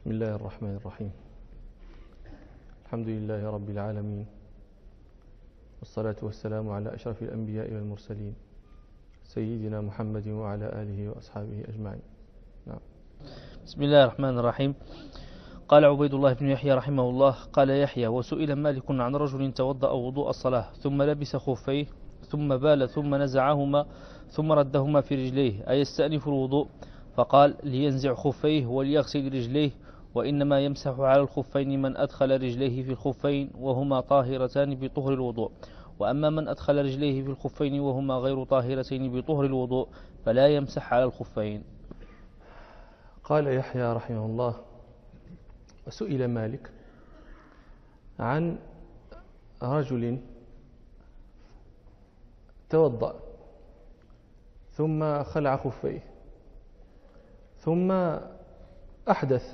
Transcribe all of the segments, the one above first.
بسم الله الرحمن الرحيم. الحمد لله رب العالمين، والصلاة والسلام على أشرف الأنبياء والمرسلين سيدنا محمد وعلى آله وأصحابه أجمعين. نعم. بسم الله الرحمن الرحيم. قال عبيد الله بن يحيى رحمه الله: قال يحيى: وسئل مالك عن رجل توضأ وضوء الصلاة ثم لبس خفيه ثم بال ثم نزعهما ثم ردهما في رجليه أيستأنف الوضوء؟ فقال: لينزع خفيه وليغسل رجليه، وإنما يمسح على الخفين من أدخل رجليه في الخفين وهما طاهرتان بطهر الوضوء، وأما من أدخل رجليه في الخفين وهما غير طاهرتين بطهر الوضوء فلا يمسح على الخفين. قال يحيى رحمه الله: وسئل مالك عن رجل توضأ ثم خلع خفيه ثم أحدث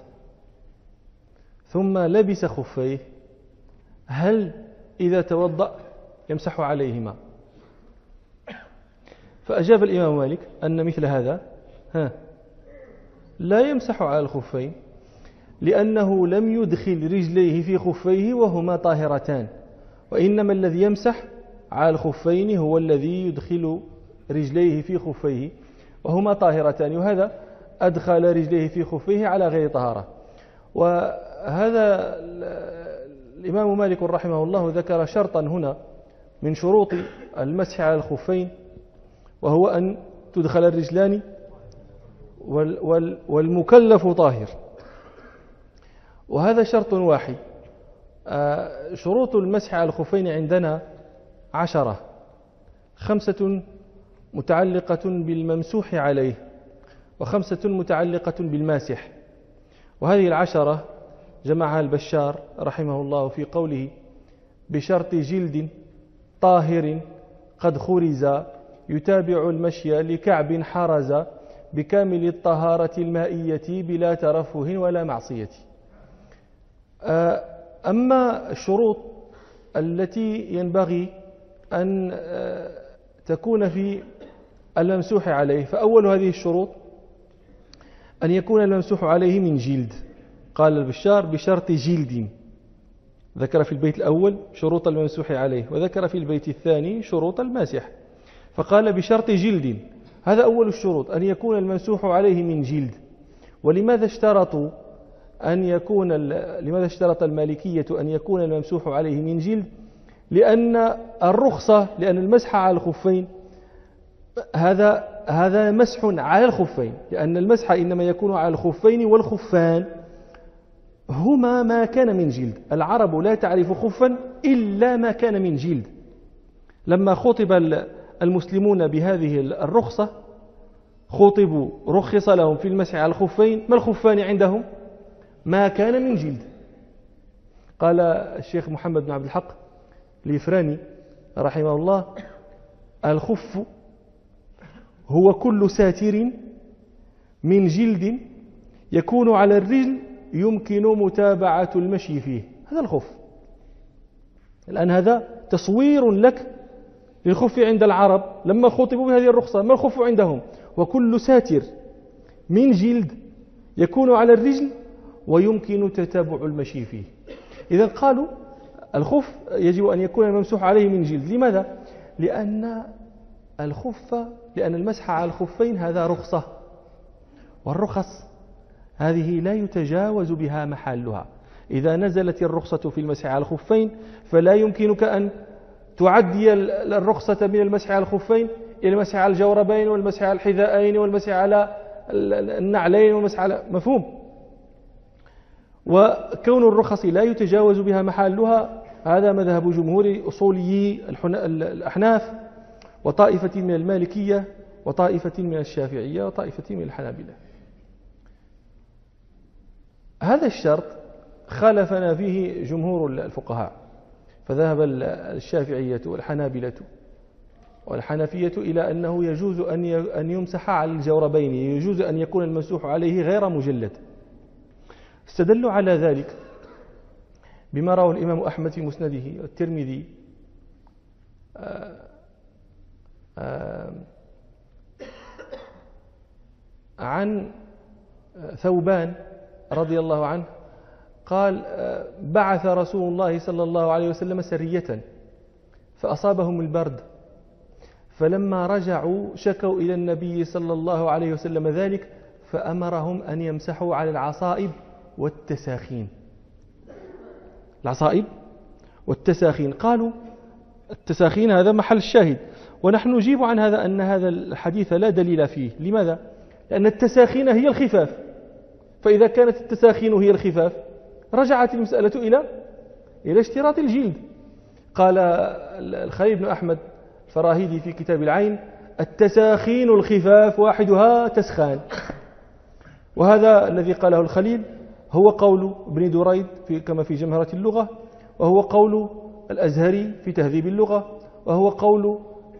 ثم لبس خفيه، هل إذا توضأ يمسح عليهما؟ فأجاب الإمام مالك أن مثل هذا لا يمسح على الخفين، لأنه لم يدخل رجليه في خفيه وهما طاهرتان، وإنما الذي يمسح على الخفين هو الذي يدخل رجليه في خفيه وهما طاهرتان، وهذا أدخل رجليه في خفيه على غير طهارة. وهذا الإمام مالك رحمه الله ذكر شرطا هنا من شروط المسح على الخفين، وهو أن تدخل الرجلان والمكلف طاهر، وهذا شرط واحد. شروط المسح على الخفين عندنا 10، 5 متعلقة بالممسوح عليه و5 متعلقة بالماسح. وهذه 10 جمعها البشار رحمه الله في قوله: بشرط جلد طاهر قد خرز يتابع المشي لكعب حرز بكامل الطهارة المائية بلا ترفه ولا معصية. أما الشروط التي ينبغي أن تكون في الممسوح عليه، فأول هذه الشروط أن يكون الممسوح عليه من جلد. قال البشار: بشرط جلد. ذكر في البيت الأول شروط الممسوح عليه، وذكر في البيت الثاني شروط الماسح، فقال بشرط جلد. هذا أول الشروط، أن يكون الممسوح عليه من جلد. ولماذا اشترطوا لماذا اشترط المالكية أن يكون الممسوح عليه من جلد؟ لأن الرخصة، لأن المسح على الخفين هذا مسح على الخفين، لأن المسح إنما يكون على الخفين، والخفان هما ما كان من جلد. العرب لا تعرف خفا إلا ما كان من جلد. لما خطب المسلمون بهذه الرخصة خطبوا رخص لهم في المسح على الخفين. ما الخفان عندهم؟ ما كان من جلد. قال الشيخ محمد بن عبد الحق الإفراني رحمه الله: الخف هو كل ساتر من جلد يكون على الرجل يمكن متابعة المشي فيه. هذا الخف. الآن هذا تصوير لك للخف عند العرب لما خطبوا بهذه الرخصة. ما الخف عندهم؟ وكل ساتر من جلد يكون على الرجل ويمكن تتابع المشي فيه. إذا قالوا الخف يجب أن يكون الممسوح عليه من جلد. لماذا؟ لأن المسح على الخفين هذا رخصة، والرخص هذه لا يتجاوز بها محلها. إذا نزلت الرخصة في المسح على الخفين فلا يمكنك أن تعدي الرخصة من المسح على الخفين إلى المسح على الجوربين والمسح على الحذائين والمسح على النعلين والمسح على مفهوم. وكون الرخص لا يتجاوز بها محلها هذا مذهب جمهور أصولي الأحناف، وطائفة من المالكية، وطائفة من الشافعية، وطائفة من الحنابلة. هذا الشرط خالفنا فيه جمهور الفقهاء، فذهب الشافعية والحنابلة والحنفية إلى أنه يجوز أن يمسح على الجوربين، يجوز أن يكون الممسوح عليه غير مجلد. استدلوا على ذلك بما رواه الإمام أحمد في مسنده والترمذي عن ثوبان رضي الله عنه قال بعث رسول الله صلى الله عليه وسلم سرية فأصابهم البرد، فلما رجعوا شكوا إلى النبي صلى الله عليه وسلم ذلك، فأمرهم أن يمسحوا على العصائب والتساخين. العصائب والتساخين، قالوا التساخين هذا محل الشاهد، ونحن نجيب عن هذا أن هذا الحديث لا دليل فيه. لماذا؟ لأن التساخين هي الخفاف، فإذا كانت التساخين هي الخفاف رجعت المسألة إلى اشتراط الجلد. قال الخليل بن أحمد الفراهيدي في كتاب العين: التساخين الخفاف واحدها تسخان. وهذا الذي قاله الخليل هو قول ابن دريد كما في جمهرة اللغة، وهو قول الأزهري في تهذيب اللغة، وهو قول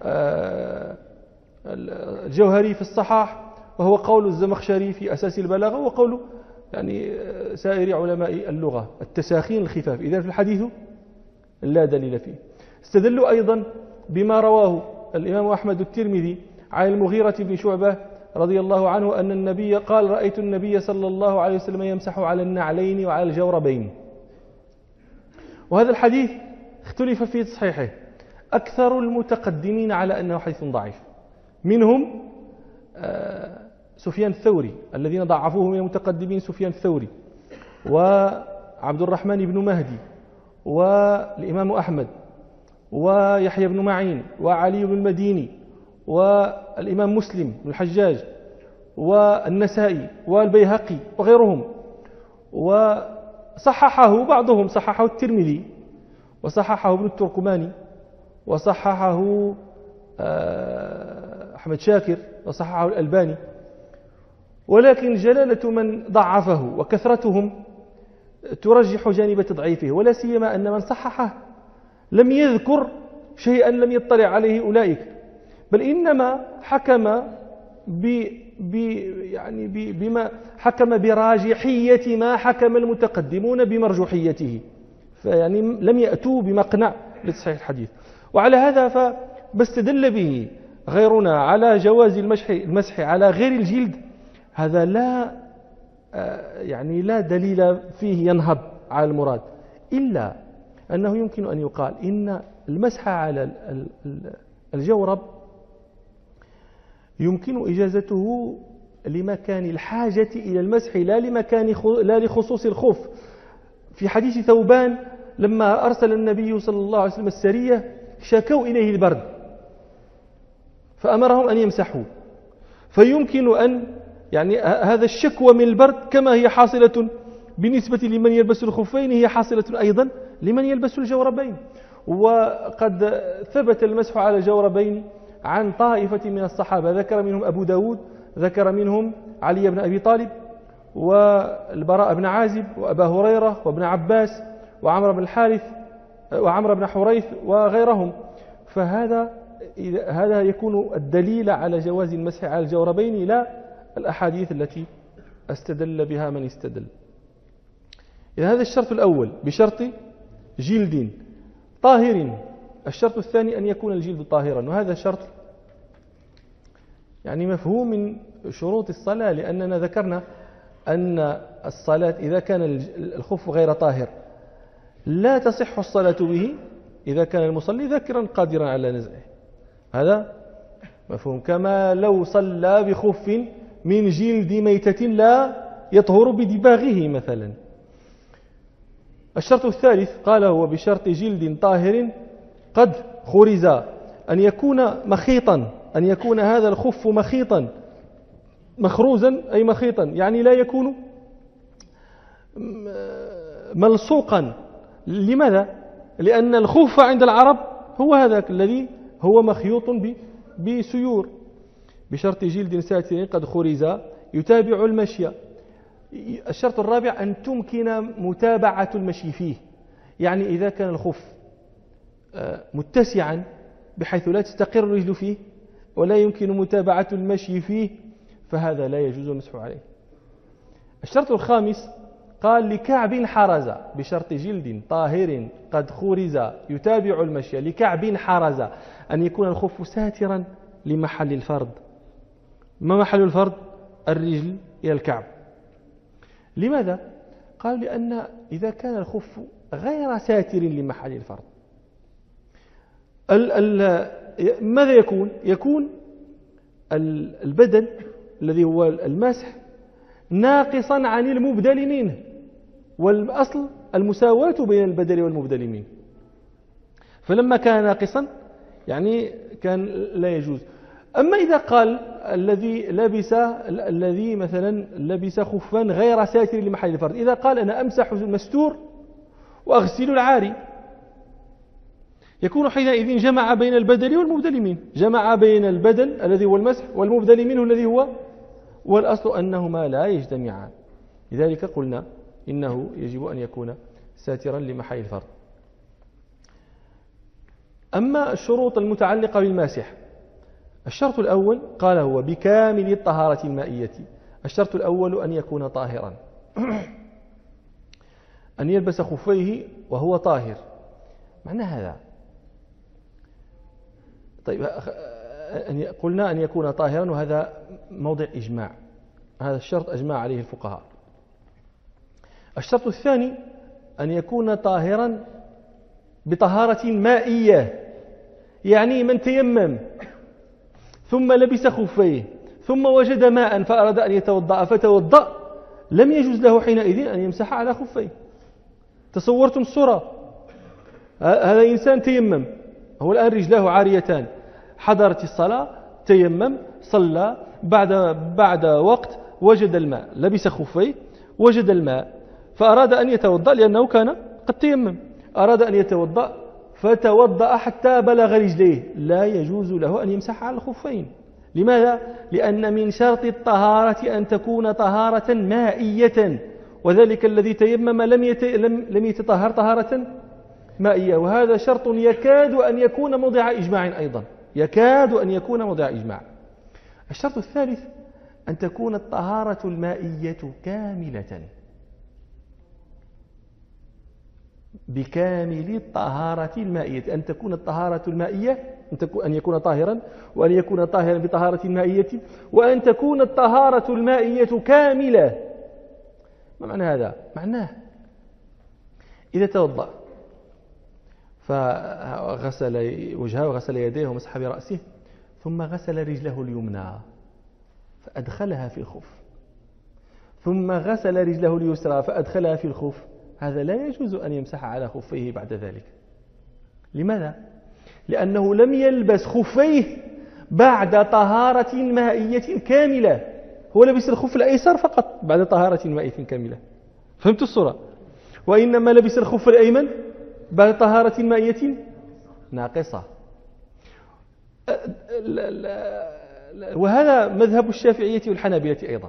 الجوهري في الصحاح، وهو قول الزمخشري في أساس البلاغة، وقول يعني سائر علماء اللغة. التساخين الخفاف، إذن في الحديث لا دليل فيه. استدلوا أيضا بما رواه الإمام أحمد الترمذي عن المغيرة بن شعبة رضي الله عنه أن النبي قال: رأيت النبي صلى الله عليه وسلم يمسح على النعلين وعلى الجوربين. وهذا الحديث اختلف في تصحيحه، أكثر المتقدمين على أنه حديث ضعيف، منهم سفيان الثوري، الذين ضعفوه من المتقدمين سفيان الثوري وعبد الرحمن بن مهدي والإمام أحمد ويحيى بن معين وعلي بن المديني والإمام مسلم بن الحجاج والنسائي والبيهقي وغيرهم. وصححه بعضهم، صححه الترمذي وصححه ابن التركماني وصححه أحمد شاكر وصححه الألباني. ولكن جلالة من ضعفه وكثرتهم ترجح جانب تضعيفه، ولا سيما أن من صححه لم يذكر شيئا لم يطلع عليه أولئك، بل إنما حكم بما حكم براجحية ما حكم المتقدمون بمرجوحيته، فيعني لم يأتوا بمقنع لتصحيح الحديث. وعلى هذا فاستدل به غيرنا على جواز المسح على غير الجلد، هذا لا دليل فيه ينهض على المراد، إلا أنه يمكن أن يقال إن المسح على الجورب يمكن إجازته لمكان الحاجة إلى المسح لا لخصوص الخف. في حديث ثوبان لما أرسل النبي صلى الله عليه وسلم السرية شكوا إليه البرد فأمرهم أن يمسحوا، فيمكن أن هذا الشكوى من البرد كما هي حاصلة بالنسبة لمن يلبس الخفين هي حاصلة أيضا لمن يلبس الجوربين. وقد ثبت المسح على الجوربين عن طائفة من الصحابة، ذكر منهم أبو داود، ذكر منهم علي بن أبي طالب والبراء بن عازب وأبا هريرة وابن عباس وعمر بن الحارث وعمر بن حريث وغيرهم. فهذا يكون الدليل على جواز المسح على الجوربين، لا الأحاديث التي استدل بها من استدل. إذا هذا الشرط الأول بشرط جلد طاهر. الشرط الثاني أن يكون الجلد طاهرا، وهذا شرط مفهوم من شروط الصلاة، لأننا ذكرنا أن الصلاة إذا كان الخف غير طاهر لا تصح الصلاة به إذا كان المصلي ذاكرا قادرا على نزعه، هذا مفهوم. كما لو صلى بخف من جلد ميتة لا يطهر بدباغه مثلا. الشرط الثالث قال هو بشرط جلد طاهر قد خرز، أن يكون مخيطا، أن يكون هذا الخف مخيطا، مخروزا أي مخيطا، لا يكون ملصوقا. لماذا؟ لأن الخف عند العرب هو هذاك الذي هو مخيوط بسيور. بشرط جلد ساتر قد خرز يتابع المشي. الشرط الرابع أن تمكن متابعة المشي فيه، إذا كان الخف متسعا بحيث لا تستقر الرجل فيه ولا يمكن متابعة المشي فيه فهذا لا يجوز المسح عليه. الشرط الخامس قال لكعب حرز، بشرط جلد طاهر قد خرز يتابع المشي لكعب حرز، أن يكون الخف ساترا لمحل الفرض. ما محل الفرض؟ الرجل إلى الكعب. لماذا؟ قالوا لأن إذا كان الخف غير ساتر لمحل الفرض ماذا يكون؟ يكون البدل الذي هو المسح ناقصا عن المبدل منه، والأصل المساواة بين البدل والمبدل منه، فلما كان ناقصا يعني كان لا يجوز. أما إذا قال الذي مثلا لبس خفا غير ساتر لمحل الفرض، إذا قال أنا أمسح المستور وأغسل العاري، يكون حينئذ جمع بين البدل والمبدل منه، جمع بين البدل الذي هو المسح والمبدل منه الذي هو، والأصل أنهما لا يجتمعان. لذلك قلنا إنه يجب أن يكون ساترا لمحل الفرض. أما الشروط المتعلقة بالماسح، الشرط الأول قال هو بكامل الطهارة المائية. الشرط الأول أن يكون طاهرا، أن يلبس خفيه وهو طاهر. معنى هذا طيب قلنا أن يكون طاهرا، وهذا موضع إجماع، هذا الشرط أجمع عليه الفقهاء. الشرط الثاني أن يكون طاهرا بطهارة مائية، يعني من تيمم ثم لبس خفيه ثم وجد ماء فأراد أن يتوضأ فتوضأ، لم يجوز له حينئذ أن يمسح على خفيه. تصورتم الصورة؟ هذا إنسان تيمم، هو الآن رجلاه عاريتان، حضرت الصلاة، تيمم، صلى، بعد وقت وجد الماء، لبس خفيه وجد الماء فأراد أن يتوضأ لأنه كان قد تيمم، أراد أن يتوضأ فتوضأ حتى بلغ رجليه، لا يجوز له أن يمسح على الخفين. لماذا؟ لأن من شرط الطهارة أن تكون طهارة مائية، وذلك الذي تيمم لم يتطهر طهارة مائية، وهذا شرط يكاد أن يكون موضع إجماع أيضا، يكاد أن يكون موضع إجماع. الشرط الثالث أن تكون الطهارة المائية كاملة، بكامل الطهارة المائية، أن تكون الطهارة المائية، أن يكون طاهرا، وأن يكون طاهرا بطهارة مائية، وأن تكون الطهارة المائية كاملة. ما معنى هذا؟ معناه إذا توضأ فغسل وجهه وغسل يديه ومسح برأسه، ثم غسل رجله اليمنى فأدخلها في الخف، ثم غسل رجله اليسرى فأدخلها في الخف، هذا لا يجوز أن يمسح على خفيه بعد ذلك. لماذا؟ لأنه لم يلبس خفيه بعد طهارة مائية كاملة، هو لبس الخف الأيسر فقط بعد طهارة مائية كاملة، فهمت الصورة؟ وإنما لبس الخف الأيمن بعد طهارة مائية ناقصة. وهذا مذهب الشافعية والحنابلة أيضا.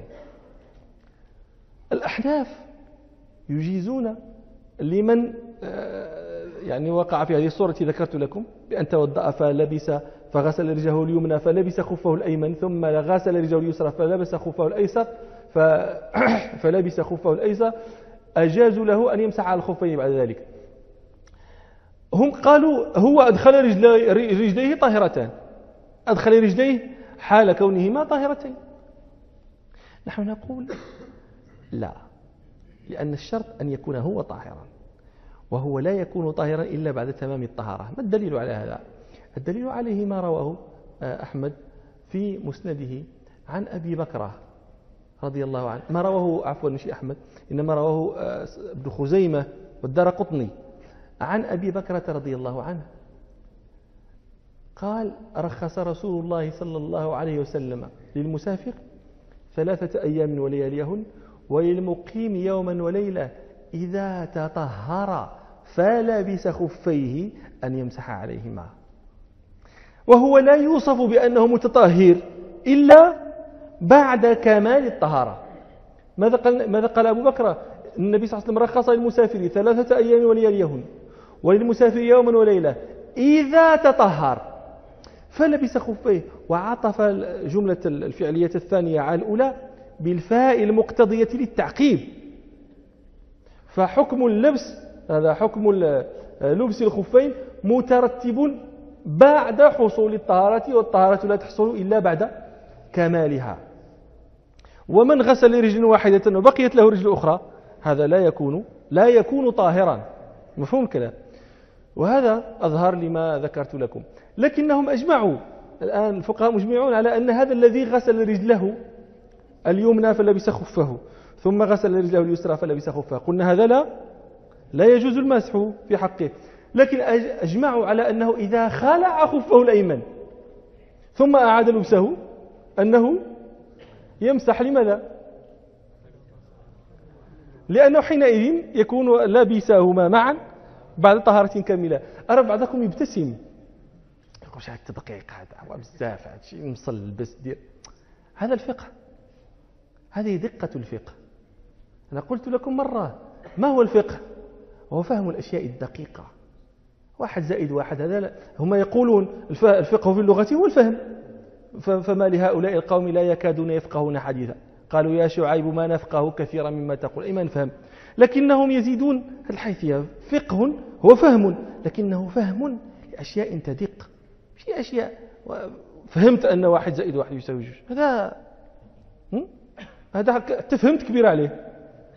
الأحناف يجيزون لمن يعني وقع في هذه الصورة التي ذكرت لكم، بأن توضأ فغسل رجله اليمنى فلبس خفه الأيمن، ثم غسل رجله اليسرى فلبس خفه الأيسر فلبس خفه الأيسر، أجازوا له أن يمسح على الخفين بعد ذلك. هم قالوا هو أدخل رجليه طاهرتان، أدخل رجليه حال كونهما طاهرتين. نحن نقول لا، لأن الشرط أن يكون هو طاهرا، وهو لا يكون طاهرا إلا بعد تمام الطهارة. ما الدليل على هذا؟ الدليل عليه ما رواه أحمد في مسنده عن أبي بكرة رضي الله عنه، ما رواه عفوا مش أحمد، إنما رواه ابن خزيمة والدارقطني عن أبي بكرة رضي الله عنه قال: رخص رسول الله صلى الله عليه وسلم للمسافر 3 أيام ولياليهن، وللمقيم يوما وليلة إذا تطهر فلبس خفيه أن يمسح عليهما. وهو لا يوصف بأنه متطهر إلا بعد كمال الطهارة. ماذا قال أبو بكر؟ النبي صلى الله عليه وسلم رخص للمسافر 3 أيام ولياليهن، وللمسافر يوما وليلة إذا تطهر فلبس خفيه، وعطف جملة الفعلية الثانية على الأولى بالفاء المقتضية للتعقيب. فحكم اللبس، هذا حكم لبس الخفين مترتب بعد حصول الطهارة، والطهارة لا تحصل إلا بعد كمالها. ومن غسل رجل واحدة وبقيت له رجل أخرى هذا لا يكون طاهرا. مفهوم الكلام؟ وهذا أظهر لما ذكرت لكم. لكنهم أجمعوا الآن الفقهاء مجمعون على أن هذا الذي غسل رجله اليمنى فلبس خفه ثم غسل رجله اليسرى فلبس خفه، قلنا هذا لا يجوز المسح في حقه. لكن أجمعوا على أنه إذا خلع خفه الأيمن ثم أعاد لبسه أنه يمسح. لماذا؟ لأنه حينئذ يكون لابساهما معا بعد طهارة كاملة. أرى بعضكم يبتسم يقول شحال التدقيق هذا بزاف، هذا الشيء مصل بس دير. هذا الفقه، هذه دقة الفقه. أنا قلت لكم مرة ما هو الفقه؟ هو فهم الأشياء الدقيقة. 1 زائد 1 هذا لا. هم يقولون الفقه في اللغة هو الفهم، فما لهؤلاء القوم لا يكادون يفقهون حديثا قالوا يا شعيب ما نفقه كثيرا مما تقول، أي ما نفهم. لكنهم يزيدون الحيثية. فقه هو فهم، لكنه فهم لأشياء تدق. في أشياء فهمت أن 1 زائد 1 يساوي 2، هذا تفهمت كبير عليه.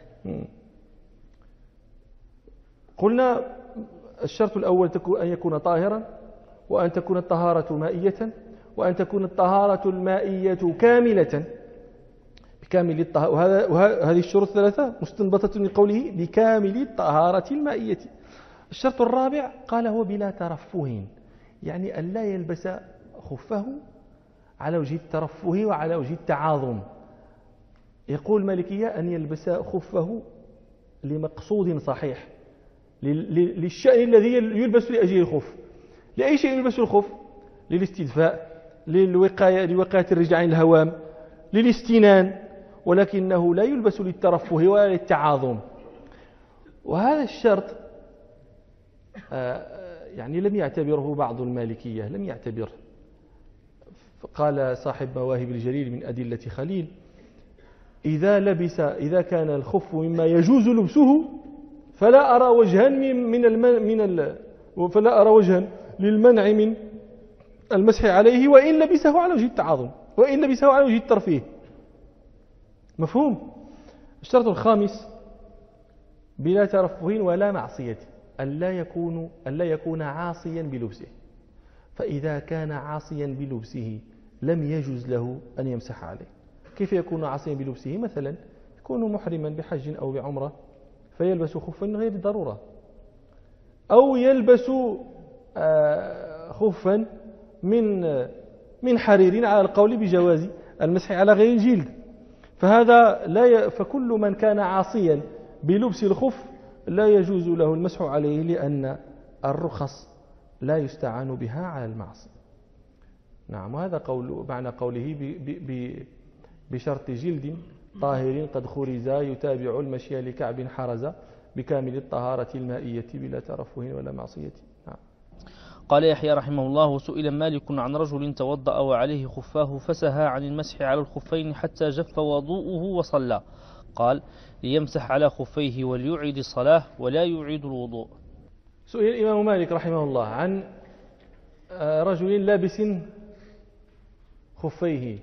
قلنا الشرط الأول أن يكون طاهرا، وأن تكون الطهارة مائية، وأن تكون الطهارة المائية كاملة بكامل الطهارة. وهذه الشروط الثلاثة مستنبطة من قوله بكامل الطهارة المائية. الشرط الرابع قال هو بلا ترفه، يعني أن لا يلبس خفه على وجه الترفه وعلى وجه التعاظم. يقول المالكية أن يلبس خفه لمقصود صحيح، للشأن الذي يلبس لأجل الخف. لأي شيء يلبس الخف؟ للاستدفاء، لوقاية الرجل عن الهوام، للاستنان، ولكنه لا يلبس للترفه ولا للتعاظم. وهذا الشرط يعني لم يعتبره بعض المالكية، لم يعتبره. قال صاحب مواهب الجليل من أدلة خليل إذا كان الخف مما يجوز لبسه فلا أرى وجها للمنع من المسح عليه وإن لبسه على وجه التعاظم وإن لبسه على وجه الترفيه. مفهوم؟ الشرط الخامس بلا ترفه ولا معصية، أن لا يكون عاصيا بلبسه. فإذا كان عاصيا بلبسه لم يجوز له أن يمسح عليه. كيف يكون عاصيا بلبسه؟ مثلا يكون محرما بحج أو بعمرة فيلبس خفا غير ضرورة، أو يلبس خفا من حرير على القول بجواز المسح على غير الجلد. فكل من كان عاصيا بلبس الخف لا يجوز له المسح عليه، لأن الرخص لا يستعان بها على المعصية. نعم، وهذا معنى قوله بشرط جلد طاهر قد خرز يتابع المشي لكعب حرز بكامل الطهارة المائية بلا ترفه ولا معصية. نعم. قال يحيى رحمه الله: سئل مالك عن رجل توضأ وعليه خفاه فسهى عن المسح على الخفين حتى جف وضوءه وصلى، قال: ليمسح على خفيه وليعيد الصلاة ولا يعيد الوضوء. سئل الإمام مالك رحمه الله عن رجل لابس خفيه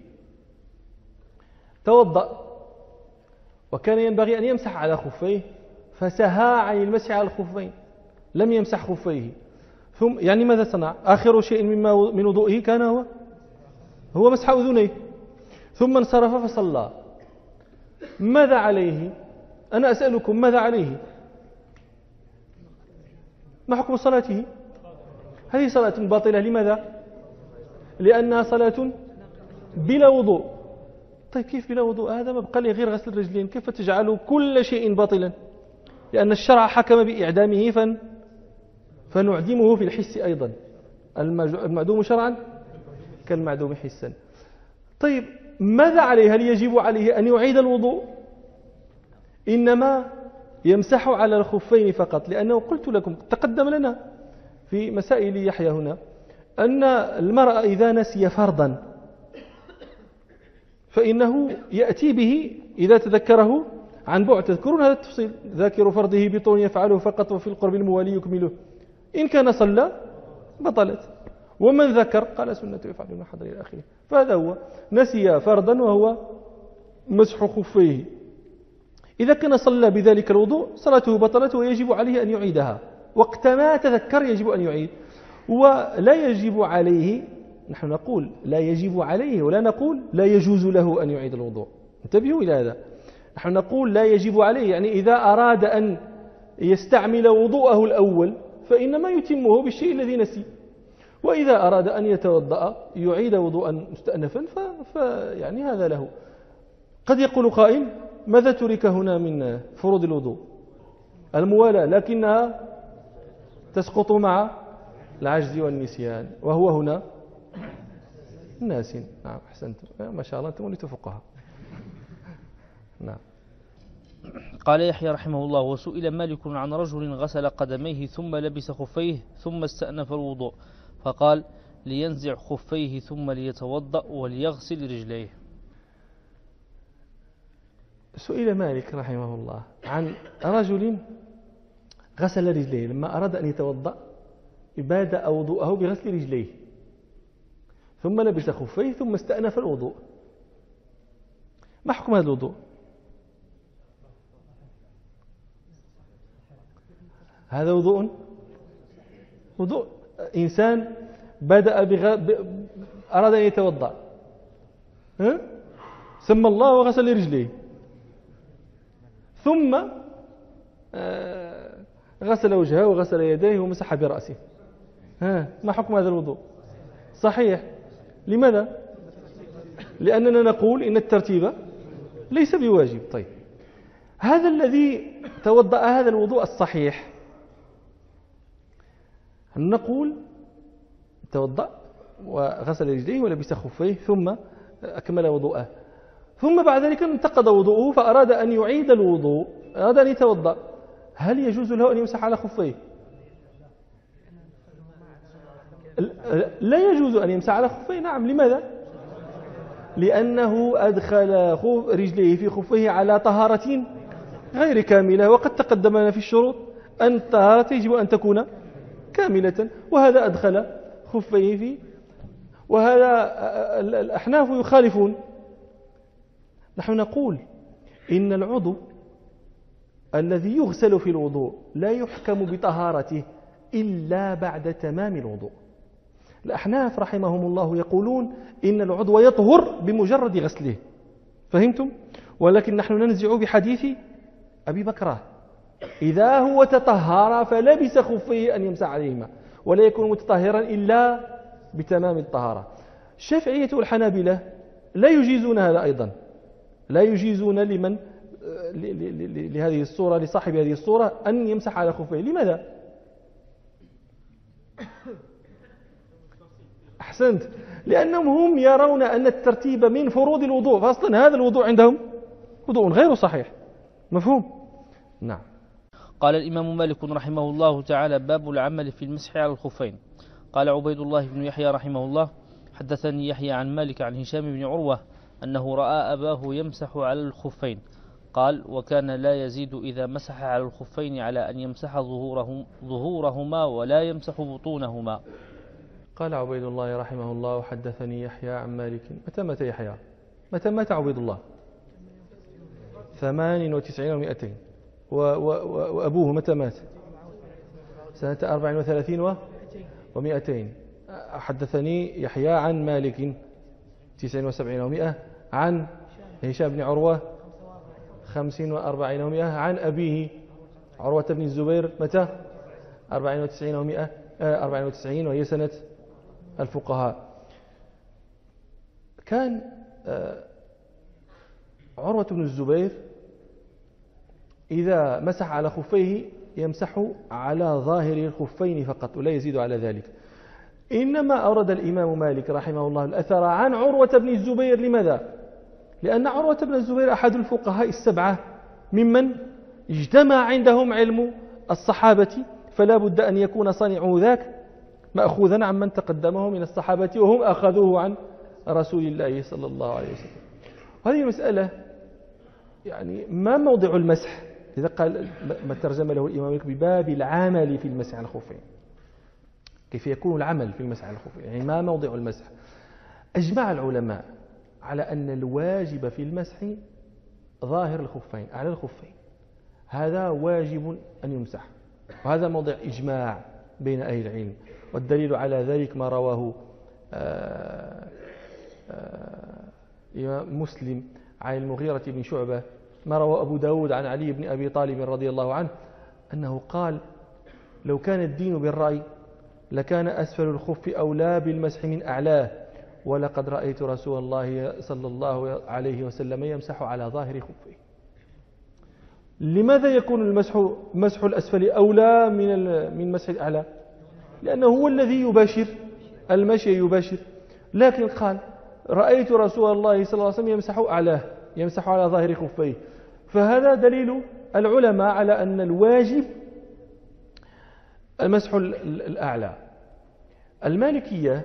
توضأ وكان ينبغي أن يمسح على خفيه فسهى عن المسح على الخفين، لم يمسح خفيه. ثم يعني ماذا صنع؟ آخر شيء من وضوئه كان هو مسح أذنيه، ثم انصرف فصلى. ماذا عليه؟ أنا أسألكم ماذا عليه؟ ما حكم صلاته؟ هذه صلاة باطلة. لماذا؟ لأنها صلاة بلا وضوء. طيب كيف بلا وضوء؟ هذا ما بقى لي غير غسل الرجلين، كيف تجعل كل شيء باطلا؟ لأن الشرع حكم بإعدامه فنعدمه في الحس أيضا. المعدوم شرعا كالمعدوم حسا. طيب ماذا عليه؟ هل يجب عليه أن يعيد الوضوء؟ إنما يمسح على الخفين فقط، لأنه قلت لكم تقدم لنا في مسائل يحيى هنا أن المرأة إذا نسي فرضا فإنه يأتي به إذا تذكره عن بعد. تذكرون هذا التفصيل: ذاكر فرضه بطون يفعله فقط وفي القرب الموالي يكمله، إن كان صلى بطلت، ومن ذكر قال سنة يفعل من حضر إلى آخره. فهذا هو، نسي فرضا وهو مسح خفيه. إذا كان صلى بذلك الوضوء صلاته بطلت ويجب عليه أن يعيدها وقتما تذكر يجب أن يعيد. ولا يجب عليه، نحن نقول لا يجب عليه ولا نقول لا يجوز له أن يعيد الوضوء. انتبهوا إلى هذا، نحن نقول لا يجب عليه، يعني إذا أراد أن يستعمل وضوءه الأول فإنما يتمه بالشيء الذي نسي، وإذا أراد أن يتوضأ يعيد وضوءا مستأنفا فيعني هذا له. قد يقول قائل ماذا ترك هنا من فروض الوضوء؟ الموالاة، لكنها تسقط مع العجز والنسيان، وهو هنا ناس. نعم أحسنت، ما شاء الله أنتم وليتوا فقهاء. نعم. قال يحيى رحمه الله: وسئل مالك عن رجل غسل قدميه ثم لبس خفيه ثم استأنف الوضوء، فقال: لينزع خفيه ثم ليتوضأ وليغسل رجليه. سئل مالك رحمه الله عن رجل غسل رجليه، لما أراد أن يتوضأ بدأ وضوءه بغسل رجليه ثم لبس خفيه ثم استأنف الوضوء. ما حكم هذا الوضوء؟ هذا وضوء إنسان بدأ أراد أن يتوضأ، سمى الله وغسل رجليه ثم غسل وجهه وغسل يديه ومسح برأسه. ما حكم هذا الوضوء؟ صحيح. لماذا؟ لأننا نقول إن الترتيب ليس بواجب. طيب، هذا الذي توضأ هذا الوضوء الصحيح نقول توضأ وغسل رجليه ولبس خفيه ثم أكمل وضوءه، ثم بعد ذلك انتقض وضوءه فأراد أن يعيد الوضوء، أراد أن يتوضأ، هل يجوز له أن يمسح على خفيه؟ لا يجوز أن يمسح على خفيه. نعم. لماذا؟ لأنه أدخل رجليه في خفيه على طهارة غير كاملة، وقد تقدم لنا في الشروط أن الطهارة يجب أن تكون كاملة، وهذا أدخل خفيه فيه، وهذا الأحناف يخالفون. نحن نقول إن العضو الذي يغسل في الوضوء لا يحكم بطهارته إلا بعد تمام الوضوء. الأحناف رحمهم الله يقولون إن العضو يطهر بمجرد غسله، فهمتم؟ ولكن نحن ننزع بحديث أبي بكرة إذا هو تطهر فلبس خفيه أن يمسح عليهما، ولا يكون متطهرا إلا بتمام الطهارة. الشافعية والحنابلة لا يجيزون هذا أيضا، لا يجيزون لمن لهذه الصورة، لصاحب هذه الصورة أن يمسح على خفيه. لماذا؟ أحسنت، لأنهم هم يرون أن الترتيب من فروض الوضوء، فأصلا هذا الوضوء عندهم وضوء غير صحيح. مفهوم؟ نعم. قال الإمام مالك رحمه الله تعالى: باب العمل في المسح على الخفين. قال عبيد الله بن يحيى رحمه الله: حدثني يحيى عن مالك عن هشام بن عروة أنه رأى أباه يمسح على الخفين، قال: وكان لا يزيد إذا مسح على الخفين على أن يمسح ظهورهما ولا يمسح بطونهما. قال عبيد الله رحمه الله: حدثني يحيى عن مالك. متى مات يحيى؟ متى مات عبيد الله؟ 98 و200. وأبوه متى مات؟ سنة 34 و200. حدثني يحيى عن مالك 79 و100، عن هشام بن عروة 50 و40 و100، عن أبيه عروة بن الزبير متى؟ 94 و100، 94 وهي سنة الفقهاء. كان عروة بن الزبير إذا مسح على خفيه يمسح على ظاهر الخفين فقط ولا يزيد على ذلك. إنما أورد الإمام مالك رحمه الله الأثر عن عروة بن الزبير. لماذا؟ لأن عروة بن الزبير أحد الفقهاء السبعة ممن اجتمع عندهم علم الصحابة، فلا بد أن يكون صانع ذاك مأخوذا عن من تقدمه من الصحابة وهم أخذوه عن رسول الله صلى الله عليه وسلم. هذه المسألة يعني ما موضع المسح؟ إذا قال ما ترجم له الإمام مالك بباب العمل في المسح على الخفين، كيف يكون العمل في المسح على الخفين؟ يعني ما موضع المسح؟ أجمع العلماء على أن الواجب في المسح ظاهر الخفين أعلى الخفين هذا واجب أن يمسح، وهذا موضع إجماع بين أهل العلم. والدليل على ذلك ما رواه مسلم عن المغيرة بن شعبة، ما رواه أبو داود عن علي بن أبي طالب رضي الله عنه أنه قال: لو كان الدين بالرأي لكان أسفل الخف أولى بالمسح من أعلاه، ولقد رأيت رسول الله صلى الله عليه وسلم يمسح على ظاهر خفه. لماذا يكون مسح الأسفل أولى من مسح الأعلى؟ لأنه هو الذي يباشر المشي يباشر. لكن قال: رأيت رسول الله صلى الله عليه وسلم يمسح أعلاه، يمسح على ظاهر خفيه. فهذا دليل العلماء على أن الواجب المسح الأعلى. المالكية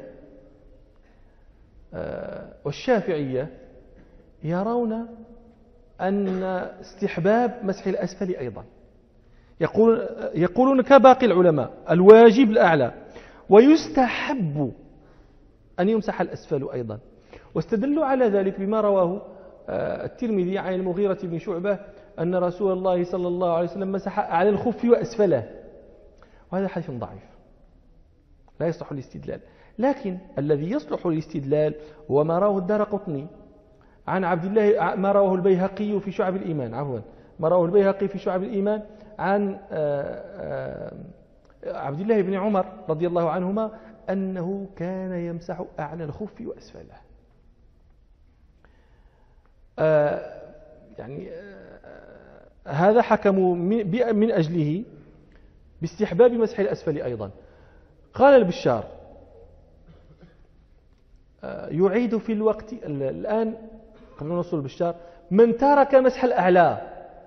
والشافعية يرون أن استحباب مسح الأسفل أيضا، يقولون كباقي العلماء الواجب الأعلى، ويستحب أن يمسح الأسفل أيضا. واستدلوا على ذلك بما رواه الترمذي عن المغيرة بن شعبة أن رسول الله صلى الله عليه وسلم مسح على الخف وأسفله، وهذا حديث ضعيف لا يصلح الاستدلال. لكن الذي يصلح الاستدلال هو ما رواه الدارقطني عن عبد الله، ما رواه البيهقي في شعب الإيمان، ما رواه البيهقي في شعب الإيمان عن عبد الله بن عمر رضي الله عنهما أنه كان يمسح أعلى الخف وأسفله. هذا حكموا من أجله باستحباب مسح الأسفل أيضا. قال البشار: يعيد في الوقت الآن قبل نوصل البشار: من ترك مسح الأعلى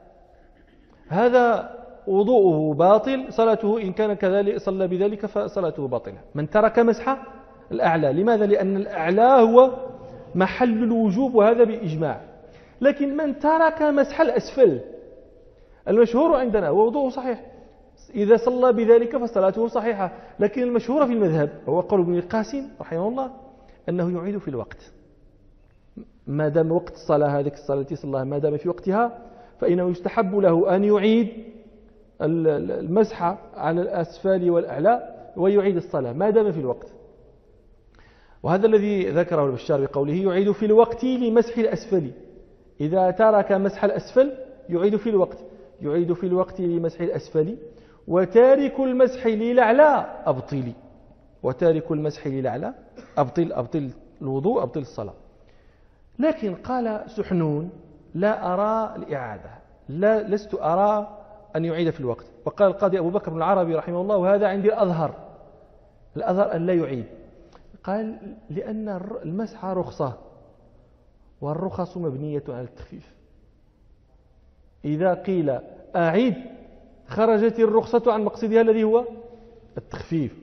هذا وضوءه باطل، صلاته إن كان كذلك صلى بذلك فصلاته باطلة. من ترك مسح الأعلى، لماذا؟ لأن الأعلى هو محل الوجوب، وهذا بإجماع. لكن من ترك مسح الأسفل، المشهور عندنا ووضوءه صحيح، إذا صلى بذلك فصلاته صحيحة. لكن المشهور في المذهب هو قول ابن القاسم رحمه الله أنه يعيد في الوقت، ما دام وقت الصلاة هذه الصلاة التي صلاها ما دام في وقتها، فإنه يستحب له أن يعيد المسح على الأسفل والأعلى ويعيد الصلاة ما دام في الوقت. وهذا الذي ذكره البشار بقوله: يعيد في الوقت لمسح الأسفل. إذا ترك مسح الأسفل يعيد في الوقت، يعيد في الوقت لمسح الأسفل، وتارك المسح للأعلى أبطل، وتارك المسح للأعلى أبطل الوضوء، أبطل الصلاة. لكن قال سحنون: لا أرى الإعادة، لست أرى أن يعيد في الوقت. وقال القاضي أبو بكر بن العربي رحمه الله: وهذا عندي الأظهر أن لا يعيد. قال: لأن المسح رخصة، والرخص مبنية على التخفيف. إذا قيل أعيد خرجت الرخصة عن مقصدها الذي هو التخفيف.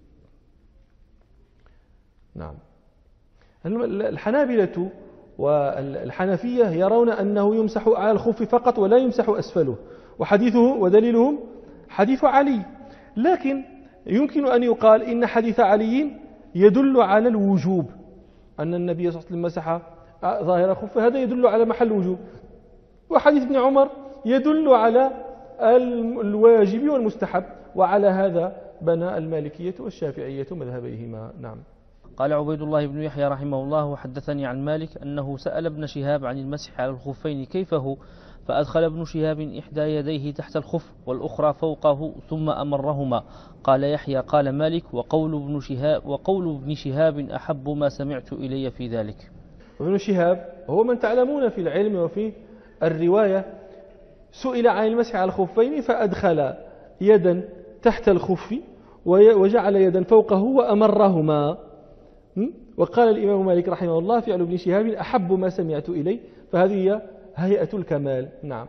نعم. الحنابلة والحنفية يرون أنه يمسح على الخف فقط ولا يمسح أسفله، وحديثه ودليلهم حديث علي. لكن يمكن أن يقال إن حديث علي يدل على الوجوب، أن النبي صلى الله عليه وسلم مسح ظاهر خفه، هذا يدل على محل الوجوب. وحديث ابن عمر يدل على الواجب والمستحب، وعلى هذا بنى المالكية والشافعية مذهبيهما. نعم. قال عبيد الله بن يحيى رحمه الله: وحدثني عن مالك أنه سأل ابن شهاب عن المسح على الخفين كيف هو، فأدخل ابن شهاب إحدى يديه تحت الخف والأخرى فوقه ثم أمرهما. قال يحيى: قال مالك: وقول ابن شهاب أحب ما سمعت إلي في ذلك. ابن شهاب هو من تعلمون في العلم وفي الرواية، سئل عن المسح على الخفين فأدخل يدا تحت الخف وجعل يدا فوقه وأمرهما. وقال الإمام مالك رحمه الله: فعل ابن شهاب أحب ما سمعت إلي، فهذه هي هيئة الكمال. نعم.